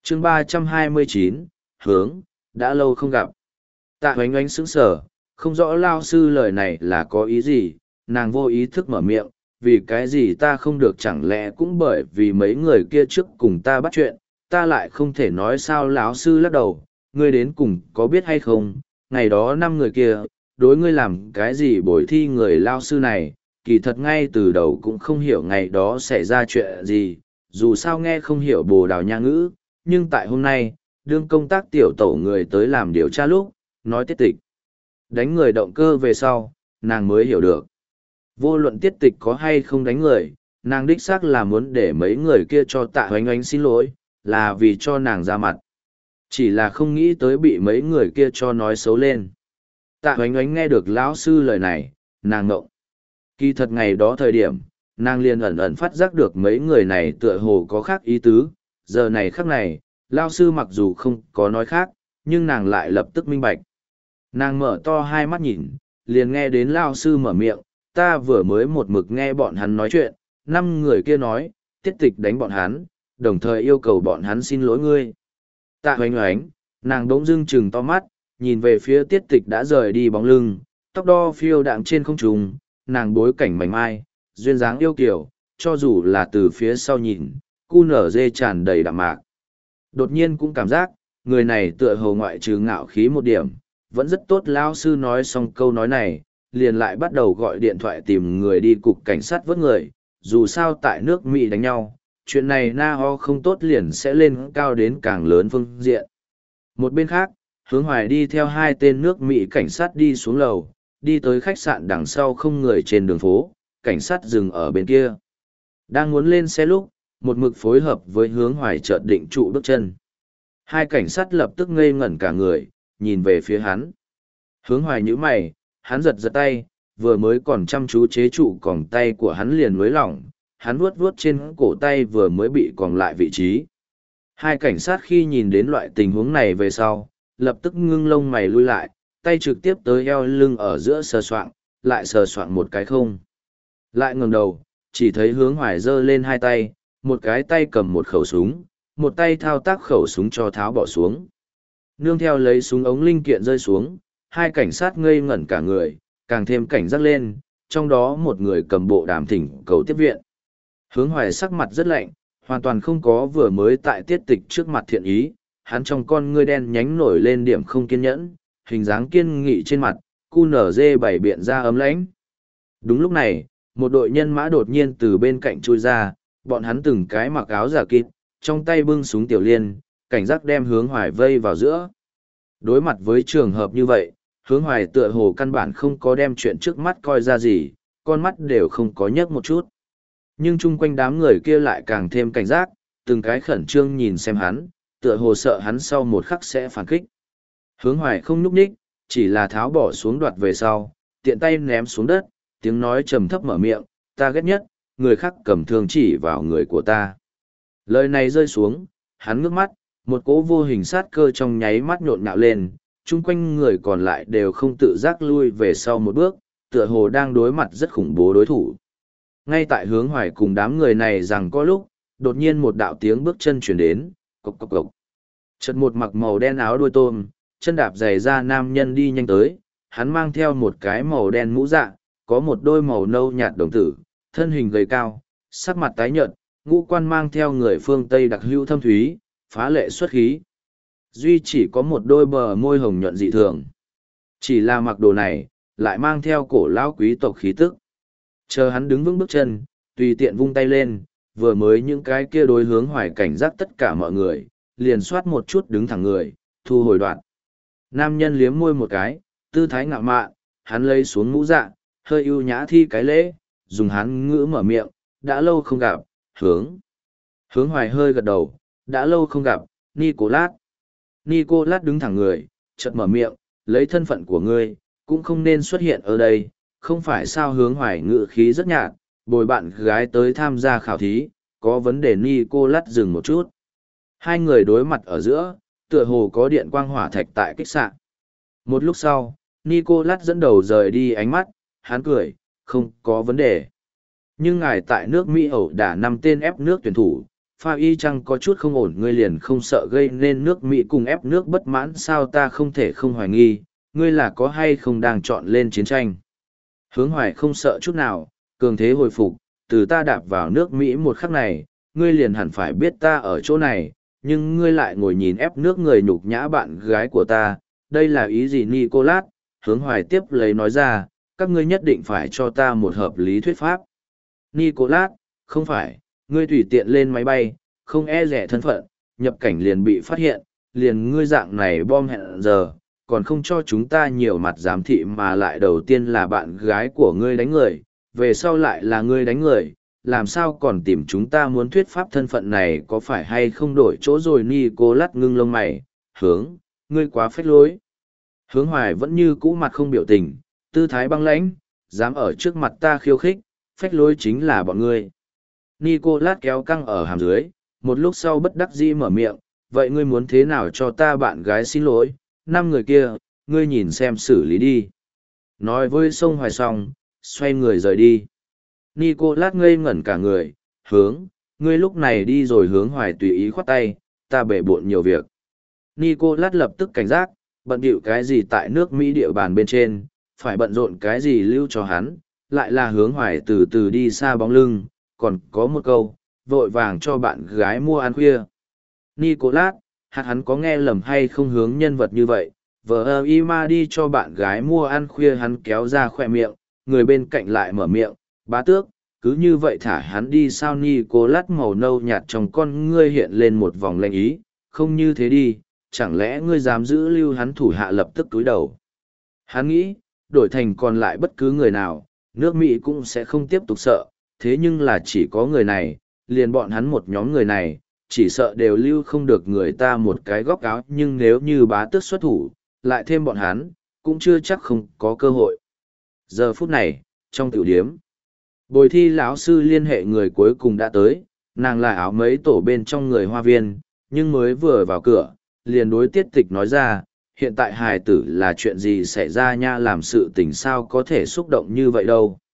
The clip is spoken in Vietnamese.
chương 329, hướng, đã lâu không gặp. Tạ Hoánh Oánh sững sờ, không rõ lao sư lời này là có ý gì, nàng vô ý thức mở miệng, vì cái gì ta không được, chẳng lẽ cũng bởi vì mấy người kia trước cùng ta bắt chuyện, ta lại không thể nói sao. Lão sư lắc đầu, ngươi đến cùng có biết hay không, ngày đó 5 người kia, đối ngươi làm cái gì bồi thi người lao sư này, kỳ thật ngay từ đầu cũng không hiểu ngày đó xảy ra chuyện gì, dù sao nghe không hiểu Bồ Đào Nha ngữ, nhưng tại hôm nay, đương công tác tiểu tổ người tới làm điều tra lúc, nói tiết tịch. Đánh người động cơ về sau, nàng mới hiểu được. Vô luận tiết tịch có hay không đánh người, nàng đích xác là muốn để mấy người kia cho Tạ Hoánh Oánh xin lỗi, là vì cho nàng ra mặt. Chỉ là không nghĩ tới bị mấy người kia cho nói xấu lên. Tạ Hoánh Oánh nghe được lão sư lời này, nàng ngộng. Kỳ thật ngày đó thời điểm, nàng liền ẩn ẩn phát giác được mấy người này tựa hồ có khác ý tứ, giờ này khắc này, lão sư mặc dù không có nói khác, nhưng nàng lại lập tức minh bạch. Nàng mở to hai mắt nhìn, liền nghe đến lão sư mở miệng, ta vừa mới một mực nghe bọn hắn nói chuyện, 5 người kia nói, tiết tịch đánh bọn hắn, đồng thời yêu cầu bọn hắn xin lỗi ngươi. Tạ Hoánh Oánh, nàng đống dưng chừng to mắt, nhìn về phía tiết tịch đã rời đi bóng lưng, tóc đo phiêu đạm trên không trung, nàng bối cảnh mảnh mai, duyên dáng yêu kiều, cho dù là từ phía sau nhìn, cu nở dê tràn đầy đạm mạc. Đột nhiên cũng cảm giác, người này tựa hồ ngoại trừ ngạo khí một điểm, vẫn rất tốt. Lao sư nói xong câu nói này, liền lại bắt đầu gọi điện thoại tìm người đi cục cảnh sát vớt người, dù sao tại nước Mỹ đánh nhau, chuyện này na ho không tốt liền sẽ lên cao đến càng lớn phương diện. Một bên khác, Hướng Hoài đi theo 2 tên nước Mỹ cảnh sát đi xuống lầu, đi tới khách sạn đằng sau không người trên đường phố, cảnh sát dừng ở bên kia. Đang muốn lên xe lúc, một mực phối hợp với Hướng Hoài chợt định trụ bước chân. 2 cảnh sát lập tức ngây ngẩn cả người, nhìn về phía hắn. Hướng Hoài nhíu mày, hắn giật giật tay, vừa mới còn chăm chú chế trụ còng tay của hắn liền nới lỏng, hắn vuốt vuốt trên cổ tay vừa mới bị còng lại vị trí. 2 cảnh sát khi nhìn đến loại tình huống này về sau, lập tức ngưng lông mày lui lại, tay trực tiếp tới eo lưng ở giữa sờ soạng, lại sờ soạng một cái không. Lại ngẩng đầu, chỉ thấy Hướng Hoài giơ lên 2 tay, một cái tay cầm một khẩu súng, một tay thao tác khẩu súng cho tháo bỏ xuống. Nương theo lấy súng ống linh kiện rơi xuống, 2 cảnh sát ngây ngẩn cả người, càng thêm cảnh giác lên, trong đó một người cầm bộ đàm thỉnh cầu tiếp viện. Hướng Hoài sắc mặt rất lạnh, hoàn toàn không có vừa mới tại tiết tịch trước mặt thiện ý, hắn trong con ngươi đen nhánh nổi lên điểm không kiên nhẫn, hình dáng kiên nghị trên mặt, cu nở dê bảy biện ra ấm lãnh. Đúng lúc này, một đội nhân mã đột nhiên từ bên cạnh chui ra, bọn hắn từng cái mặc áo giả kịt, trong tay bưng súng tiểu liên, cảnh giác đem Hướng Hoài vây vào giữa. Đối mặt với trường hợp như vậy, Hướng Hoài tựa hồ căn bản không có đem chuyện trước mắt coi ra gì, con mắt đều không có nhấc một chút. Nhưng chung quanh đám người kia lại càng thêm cảnh giác, từng cái khẩn trương nhìn xem hắn, tựa hồ sợ hắn sau một khắc sẽ phản kích. Hướng Hoài không nhúc nhích, chỉ là tháo bỏ xuống đoạt về sau, tiện tay ném xuống đất, tiếng nói trầm thấp mở miệng, ta ghét nhất, người khác cầm thương chỉ vào người của ta. Lời này rơi xuống, hắn ngước mắt, một cỗ vô hình sát cơ trong nháy mắt nhộn nhạo lên, chung quanh người còn lại đều không tự giác lui về sau một bước, tựa hồ đang đối mặt rất khủng bố đối thủ. Ngay tại Hướng Hoài cùng đám người này rằng có lúc, đột nhiên một đạo tiếng bước chân chuyển đến, cộc cộc cộc. Chợt một mặc màu đen áo đuôi tôm, chân đạp giày da nam nhân đi nhanh tới, hắn mang theo một cái màu đen mũ dạ, có một đôi màu nâu nhạt đồng tử, thân hình gầy cao, sắc mặt tái nhợt, ngũ quan mang theo người phương Tây đặc hữu thâm thúy, phá lệ xuất khí. Duy chỉ có một đôi bờ môi hồng nhuận dị thường. Chỉ là mặc đồ này, lại mang theo cổ lão quý tộc khí tức. Chờ hắn đứng vững bước chân, tùy tiện vung tay lên, vừa mới những cái kia đối Hướng Hoài cảnh giác tất cả mọi người, liền soát một chút đứng thẳng người, thu hồi đoạn. Nam nhân liếm môi một cái, tư thái ngạo mạn, hắn lấy xuống mũ dạ, hơi ưu nhã thi cái lễ, dùng hắn ngữ mở miệng, đã lâu không gặp, Hướng. Hướng Hoài hơi gật đầu, đã lâu không gặp, Nicolas. Nicolas đứng thẳng người, chợt mở miệng, lấy thân phận của ngươi, cũng không nên xuất hiện ở đây, không phải sao. Hướng Hoài ngữ khí rất nhạt, bồi bạn gái tới tham gia khảo thí, có vấn đề. Nicolas dừng một chút. 2 người đối mặt ở giữa, tựa hồ có điện quang hỏa thạch tại kích xạ. Một lúc sau, Nicolas dẫn đầu rời đi ánh mắt, hắn cười, không có vấn đề. Nhưng ngài tại nước Mỹ ẩu đả 5 tên ép nước tuyển thủ, pha y chăng có chút không ổn, ngươi liền không sợ gây nên nước Mỹ cùng ép nước bất mãn sao? Ta không thể không hoài nghi, ngươi là có hay không đang chọn lên chiến tranh. Hướng Hoài không sợ chút nào, cường thế hồi phục, từ ta đạp vào nước Mỹ một khắc này, ngươi liền hẳn phải biết ta ở chỗ này, nhưng ngươi lại ngồi nhìn ép nước người nhục nhã bạn gái của ta, đây là ý gì Nicolas? Hướng Hoài tiếp lấy nói ra, các ngươi nhất định phải cho ta một hợp lý thuyết pháp. Nicolas, không phải, ngươi tùy tiện lên máy bay, không e rẻ thân phận, nhập cảnh liền bị phát hiện, liền ngươi dạng này bom hẹn giờ, còn không cho chúng ta nhiều mặt giám thị mà lại đầu tiên là bạn gái của ngươi đánh người, về sau lại là ngươi đánh người, làm sao còn tìm chúng ta muốn thuyết pháp thân phận này có phải hay không đổi chỗ rồi? Nicolas ngưng lông mày, hướng, ngươi quá phách lối. Hướng Hoài vẫn như cũ mặt không biểu tình, tư thái băng lãnh, dám ở trước mặt ta khiêu khích, phách lối chính là bọn ngươi. Nicolas kéo căng ở hàm dưới, một lúc sau bất đắc dĩ mở miệng, vậy ngươi muốn thế nào cho ta bạn gái xin lỗi, 5 người kia, ngươi nhìn xem xử lý đi. Nói với sông Hoài xong, xoay người rời đi. Nicolas ngây ngẩn cả người, hướng, ngươi lúc này đi rồi? Hướng Hoài tùy ý khoát tay, ta bể bộn nhiều việc. Nicolas lập tức cảnh giác, bận bịu cái gì tại nước Mỹ địa bàn bên trên, phải bận rộn cái gì lưu cho hắn, lại là Hướng Hoài từ từ đi xa bóng lưng, còn có một câu, vội vàng cho bạn gái mua ăn khuya. Nicolas, hắn có nghe lầm hay không? Hướng nhân vật như vậy, vợ ima đi cho bạn gái mua ăn khuya, hắn kéo ra khoe miệng, người bên cạnh lại mở miệng, bá tước, cứ như vậy thả hắn đi sao? Nicolas màu nâu nhạt trong con ngươi hiện lên một vòng lạnh ý, không như thế đi, chẳng lẽ ngươi dám giữ lưu hắn? Thủ hạ lập tức túi đầu. Hắn nghĩ, đổi thành còn lại bất cứ người nào, nước Mỹ cũng sẽ không tiếp tục sợ, thế nhưng là chỉ có người này, liền bọn hắn một nhóm người này, chỉ sợ đều lưu không được người ta một cái góc áo, nhưng nếu như bá tước xuất thủ, lại thêm bọn hắn, cũng chưa chắc không có cơ hội. Giờ phút này, trong tiểu điếm, Bồi Thi lão sư liên hệ người cuối cùng đã tới, nàng là áo mấy tổ bên trong người Hoa Viên, nhưng mới vừa vào cửa, liền đối Tiết Tịch nói ra, hiện tại hài tử là chuyện gì xảy ra nha, làm sự tình sao có thể xúc động như vậy đâu.